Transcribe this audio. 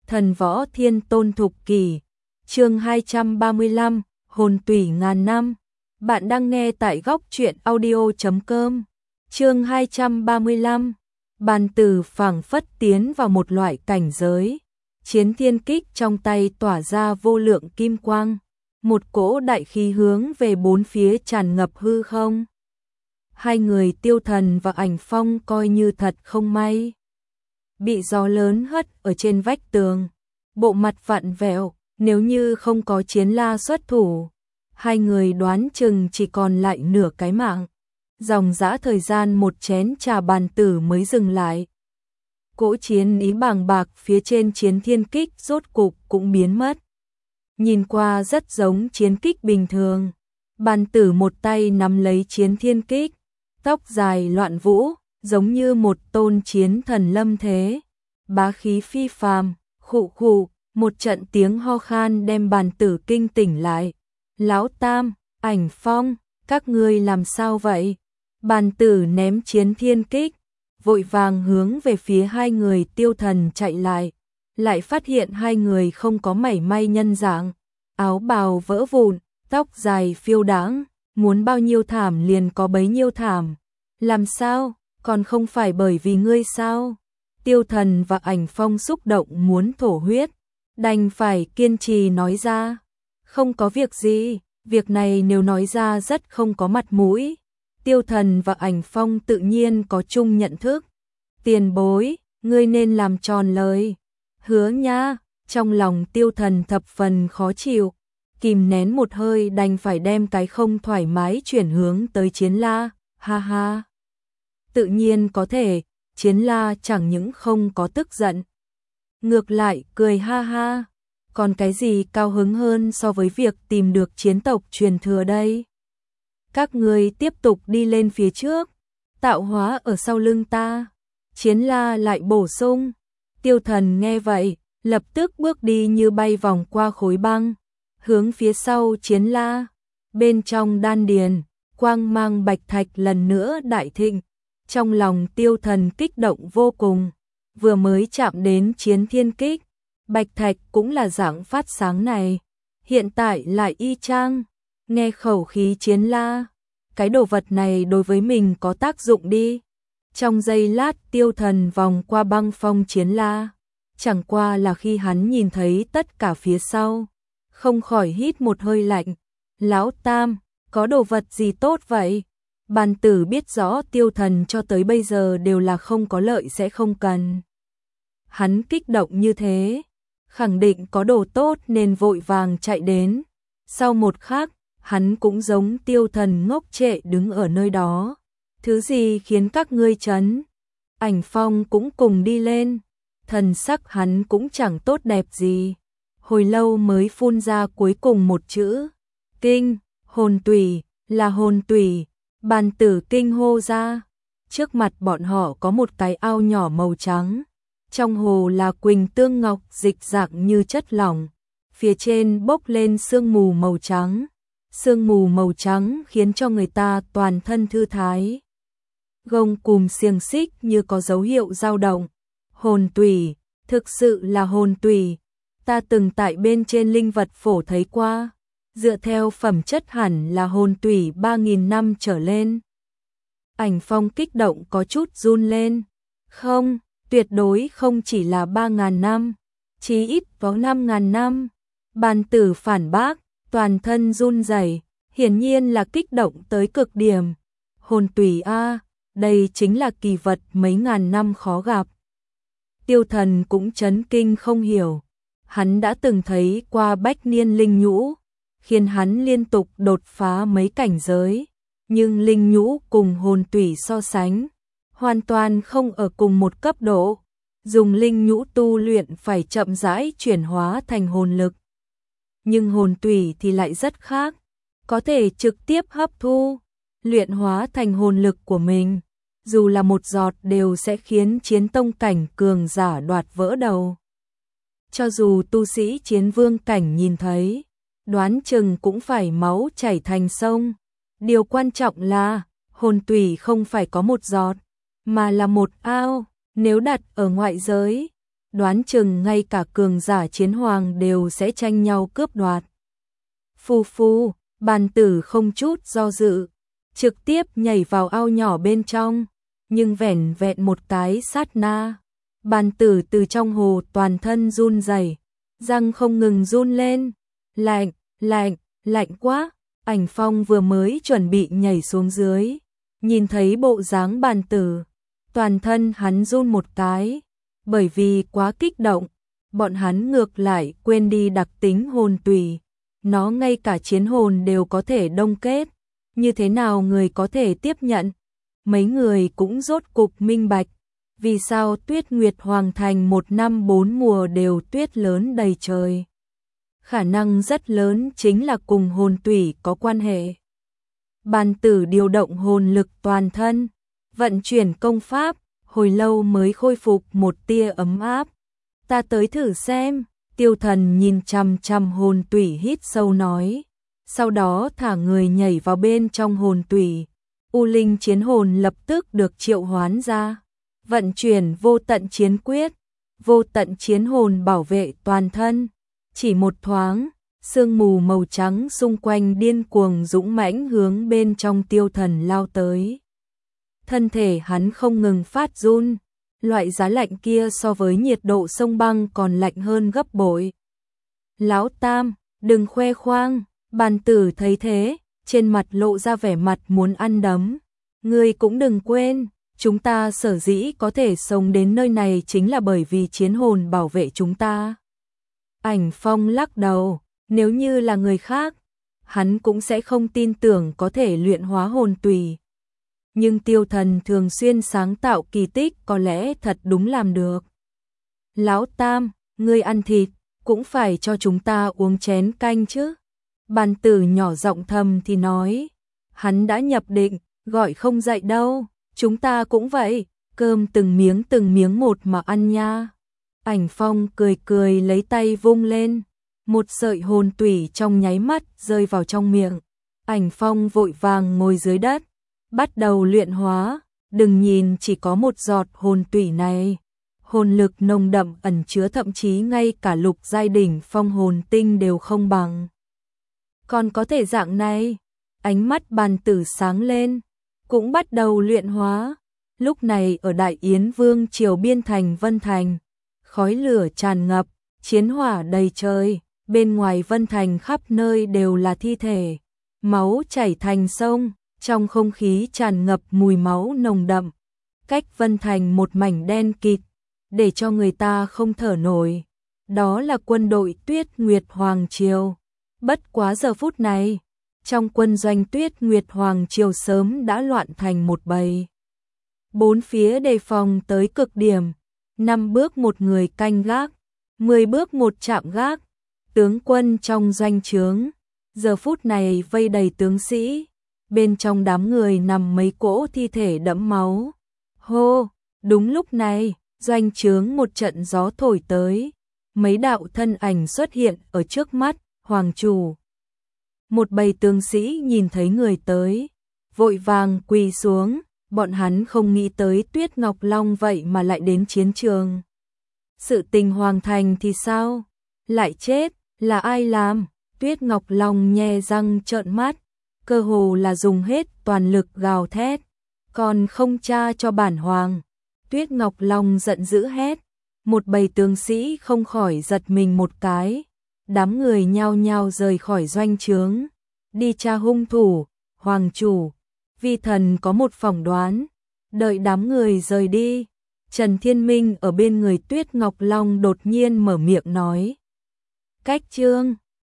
Thần võ thiên tôn thục kỷ, chương 235, hồn tủy ngàn năm. Bạn đang nghe tại góc truyện audio.com. Chương 235, bàn tử phảng phất tiến vào một loại cảnh giới. Chiến thiên kích trong tay tỏa ra vô lượng kim quang, một cỗ đại khí hướng về bốn phía tràn ngập hư không. Hai người Tiêu Thần và Ảnh Phong coi như thật không may, bị gió lớn hất ở trên vách tường, bộ mặt vặn vẹo, nếu như không có Chiến La xuất thủ, hai người đoán chừng chỉ còn lại nửa cái mạng. Dòng dã thời gian một chén trà bàn tử mới dừng lại. Cỗ chiến ý bàng bạc phía trên chiến thiên kích rốt cục cũng biến mất. Nhìn qua rất giống chiến kích bình thường. Bàn tử một tay nắm lấy chiến thiên kích, tóc dài loạn vũ, giống như một tôn chiến thần lâm thế. Bá khí phi phàm, khụ khụ, một trận tiếng ho khan đem bàn tử kinh tỉnh lại. Lão Tam, Ảnh Phong, các ngươi làm sao vậy? Bàn tử ném chiến thiên kích, vội vàng hướng về phía hai người Tiêu Thần chạy lại phát hiện hai người không có mảy may nhân dạng, áo bào vỡ vụn, tóc dài phiêu đãng, muốn bao nhiêu thảm liền có bấy nhiêu thảm. Làm sao, còn không phải bởi vì ngươi sao? Tiêu Thần và Ảnh Phong xúc động muốn thổ huyết, đành phải kiên trì nói ra. Không có việc gì, việc này nếu nói ra rất không có mặt mũi. Tiêu Thần và Ảnh Phong tự nhiên có chung nhận thức. Tiền bối, ngươi nên làm tròn lời hứa nha. Trong lòng Tiêu Thần thập phần khó chịu, kìm nén một hơi đành phải đem cái không thoải mái chuyển hướng tới Chiến La. Ha ha, tự nhiên có thể. Chiến La chẳng những không có tức giận, ngược lại cười ha ha. Còn cái gì cao hứng hơn so với việc tìm được chiến tộc truyền thừa đây? Các ngươi tiếp tục đi lên phía trước, tạo hóa ở sau lưng ta. Chiến La lại bổ sung. Tiêu Thần nghe vậy, lập tức bước đi như bay vòng qua khối băng, hướng phía sau Chiến La. Bên trong đan điền, quang mang bạch thạch lần nữa đại thịnh. Trong lòng Tiêu Thần kích động vô cùng, vừa mới chạm đến chiến thiên kích, bạch thạch cũng là dạng phát sáng này, hiện tại lại y chang. Nghe khẩu khí Chiến La, cái đồ vật này đối với mình có tác dụng đi. Trong giây lát Tiêu Thần vòng qua băng phong Chiến La, chẳng qua là khi hắn nhìn thấy tất cả phía sau, không khỏi hít một hơi lạnh. Lão Tam, có đồ vật gì tốt vậy? Bàn tử biết rõ Tiêu Thần cho tới bây giờ đều là không có lợi sẽ không cần. Hắn kích động như thế, khẳng định có đồ tốt nên vội vàng chạy đến. Sau một khắc, hắn cũng giống Tiêu Thần ngốc trệ đứng ở nơi đó. Thứ gì khiến các ngươi chấn? Ảnh Phong cũng cùng đi lên, thần sắc hắn cũng chẳng tốt đẹp gì. Hồi lâu mới phun ra cuối cùng một chữ. Kinh, hồn tủy, là hồn tủy. Bàn tử kinh hô ra. Trước mặt bọn họ có một cái ao nhỏ màu trắng. Trong hồ là quỳnh tương ngọc dịch dạng như chất lỏng. Phía trên bốc lên sương mù màu trắng. Sương mù màu trắng khiến cho người ta toàn thân thư thái. Gông cùm xiềng xích như có dấu hiệu dao động. Hồn tủy, thực sự là hồn tủy. Ta từng tại bên trên linh vật phổ thấy qua. Dựa theo phẩm chất hẳn là hồn tủy 3.000 năm trở lên. Ảnh Phong kích động có chút run lên. Không, tuyệt đối không chỉ là 3.000 năm, chí ít có 5.000 năm. Bàn tử phản bác, toàn thân run rẩy, hiển nhiên là kích động tới cực điểm. Hồn tủy a, đây chính là kỳ vật mấy ngàn năm khó gặp. Tiêu Thần cũng chấn kinh không hiểu. Hắn đã từng thấy qua bách niên linh nhũ, khiến hắn liên tục đột phá mấy cảnh giới, nhưng linh nhũ cùng hồn tủy so sánh, hoàn toàn không ở cùng một cấp độ. Dùng linh nhũ tu luyện phải chậm rãi chuyển hóa thành hồn lực. Nhưng hồn tủy thì lại rất khác, có thể trực tiếp hấp thu, luyện hóa thành hồn lực của mình. Dù là một giọt đều sẽ khiến chiến tông cảnh cường giả đoạt vỡ đầu. Cho dù tu sĩ chiến vương cảnh nhìn thấy, đoán chừng cũng phải máu chảy thành sông. Điều quan trọng là, hồn tủy không phải có một giọt, mà là một ao. Nếu đặt ở ngoại giới, đoán chừng ngay cả cường giả chiến hoàng đều sẽ tranh nhau cướp đoạt. Phù phù, bàn tử không chút do dự, trực tiếp nhảy vào ao nhỏ bên trong, nhưng vẻn vẹn một cái sát na, bàn tử từ trong hồ toàn thân run rẩy, răng không ngừng run lên, lạnh, lạnh, lạnh quá. Ảnh Phong vừa mới chuẩn bị nhảy xuống dưới, nhìn thấy bộ dáng bàn tử, toàn thân hắn run một cái, bởi vì quá kích động, bọn hắn ngược lại quên đi đặc tính hồn tùy, nó ngay cả chiến hồn đều có thể đông kết, như thế nào người có thể tiếp nhận? Mấy người cũng rốt cục minh bạch, vì sao Tuyết Nguyệt Hoàng Thành 1 năm 4 mùa đều tuyết lớn đầy trời. Khả năng rất lớn chính là cùng hồn tủy có quan hệ. Bàn tử điều động hồn lực toàn thân, vận chuyển công pháp, hồi lâu mới khôi phục một tia ấm áp. Ta tới thử xem, Tiêu Thần nhìn chằm chằm hồn tủy hít sâu nói. Sau đó thả người nhảy vào bên trong hồn tủy. U linh chiến hồn lập tức được triệu hoán ra. Vận chuyển vô tận chiến quyết, vô tận chiến hồn bảo vệ toàn thân. Chỉ một thoáng, sương mù màu trắng xung quanh điên cuồng dũng mãnh hướng bên trong Tiêu Thần lao tới. Thân thể hắn không ngừng phát run, loại giá lạnh kia so với nhiệt độ sông băng còn lạnh hơn gấp bội. Lão Tam, đừng khoe khoang, bàn tử thấy thế, trên mặt lộ ra vẻ mặt muốn ăn đấm. Ngươi cũng đừng quên, chúng ta sở dĩ có thể sống đến nơi này chính là bởi vì chiến hồn bảo vệ chúng ta. Ảnh Phong lắc đầu, nếu như là người khác, hắn cũng sẽ không tin tưởng có thể luyện hóa hồn tùy. Nhưng Tiêu Thần thường xuyên sáng tạo kỳ tích có lẽ thật đúng làm được. Lão Tam, ngươi ăn thịt, cũng phải cho chúng ta uống chén canh chứ. Bàn tử nhỏ giọng thầm thì nói, hắn đã nhập định, gọi không dậy đâu, chúng ta cũng vậy, cơm từng miếng một mà ăn nha. Ảnh Phong cười cười lấy tay vung lên, một sợi hồn tủy trong nháy mắt rơi vào trong miệng. Ảnh Phong vội vàng ngồi dưới đất, bắt đầu luyện hóa, đừng nhìn chỉ có một giọt hồn tủy này. Hồn lực nồng đậm ẩn chứa thậm chí ngay cả lục giai đỉnh phong hồn tinh đều không bằng. Còn có thể dạng này, ánh mắt bàn tử sáng lên, cũng bắt đầu luyện hóa. Lúc này ở Đại Yến Vương triều biên thành Vân Thành, khói lửa tràn ngập, chiến hỏa đầy trời, bên ngoài Vân Thành khắp nơi đều là thi thể, máu chảy thành sông, trong không khí tràn ngập mùi máu nồng đậm, cách Vân Thành một mảnh đen kịt, để cho người ta không thở nổi. Đó là quân đội Tuyết Nguyệt Hoàng Triều. Bất quá giờ phút này, trong quân doanh Tuyết Nguyệt Hoàng Triều sớm đã loạn thành một bầy. Bốn phía đề phòng tới cực điểm, 5 bước một người canh gác, 10 bước một chạm gác, tướng quân trong doanh trướng, giờ phút này vây đầy tướng sĩ, bên trong đám người nằm mấy cỗ thi thể đẫm máu. Hô, đúng lúc này, doanh trướng một trận gió thổi tới, mấy đạo thân ảnh xuất hiện ở trước mắt, hoàng chủ. Một bầy tướng sĩ nhìn thấy người tới, vội vàng quỳ xuống, bọn hắn không nghĩ tới Tuyết Ngọc Long vậy mà lại đến chiến trường. Sự tình Hoàng Thành thì sao? Lại chết, là ai làm? Tuyết Ngọc Long nhe răng trợn mắt, cơ hồ là dùng hết toàn lực gào thét, còn không tra cho bản hoàng. Tuyết Ngọc Long giận dữ hét, một bầy tướng sĩ không khỏi giật mình một cái, đám người nhao nhao rời khỏi doanh trướng, đi tra hung thủ. Hoàng chủ, vi thần có một phỏng đoán. Đợi đám người rời đi, Trần Thiên Minh ở bên người Tuyết Ngọc Long đột nhiên mở miệng nói. Cách chương